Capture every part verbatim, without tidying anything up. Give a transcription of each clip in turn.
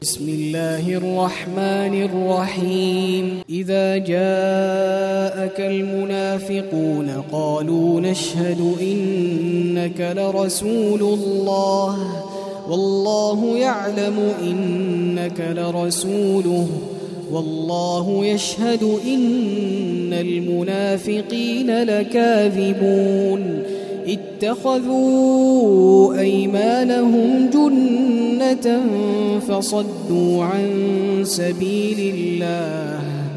بسم الله الرحمن الرحيم إذا جاءك المنافقون قالوا نشهد إنك لرسول الله والله يعلم إنك لرسوله والله يشهد إن المنافقين لكاذبون اتخذوا أيمانهم جنة فصدوا عن سبيل الله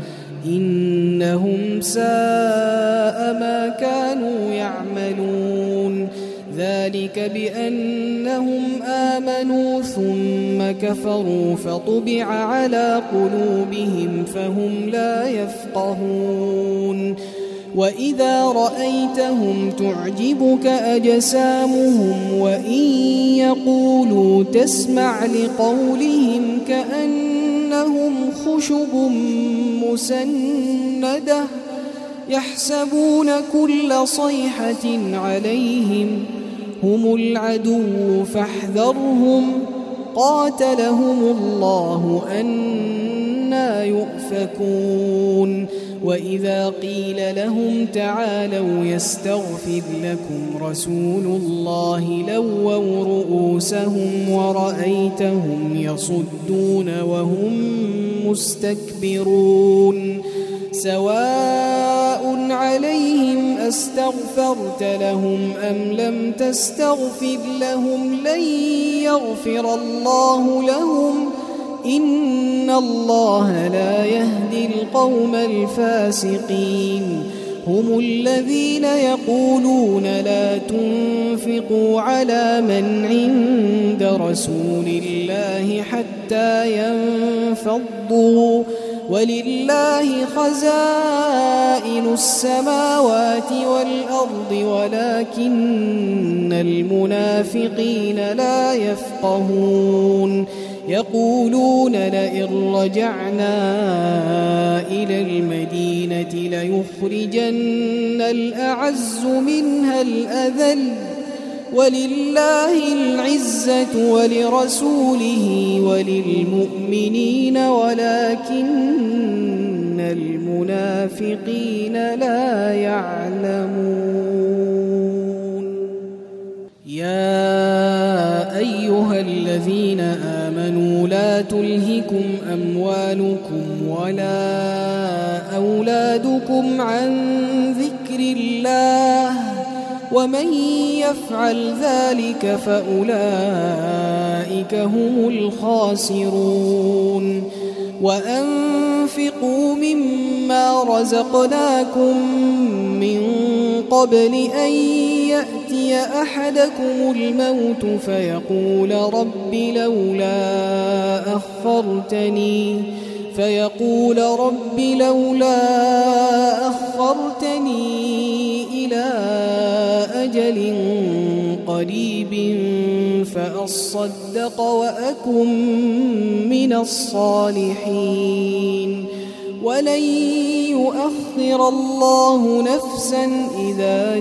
إنهم ساء ما كانوا يعملون ذلك بأنهم آمنوا ثم كفروا فطبع على قلوبهم فهم لا يفقهون وإذا رأيتهم تعجبك أجسامهم وإن يقولوا تسمع لقولهم كأنهم خشب مسندة يحسبون كل صيحة عليهم هم العدو فاحذرهم قاتلهم الله أنى يؤفكون وإذا قيل لهم تعالوا يستغفر لكم رسول الله لووا رؤوسهم ورأيتهم يصدون وهم مستكبرون سواء عليهم أستغفرت لهم أم لم تستغفر لهم لن يغفر الله لهم إن الله لا يهدي القوم الفاسقين هم الذين يقولون لا تنفقوا على من عند رسول الله حتى ينفضوا ولله خزائن السماوات والأرض ولكن المنافقين لا يفقهون يقولون لئن رجعنا إلى المدينة ليخرجن الأعز منها الأذل ولله العزة ولرسوله وللمؤمنين ولكن المنافقين لا يعلمون يا أيها الذين آمنوا لا تلهكم أموالكم ولا أولادكم عن ذكر الله ومن يفعل ذلك فأولئك هم الخاسرون وأنفقوا مما رزقناكم من قبل أن يأتي أحدكم الموت فيقول رب لولا أخرتني فيقول رب لولا أخرتني إلى أجل قريب فأصدق وأكن من الصالحين ولن يؤخر الله نفسا إذا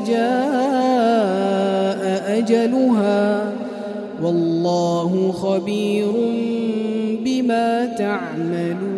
جاء أجلها والله خبير بما تعملون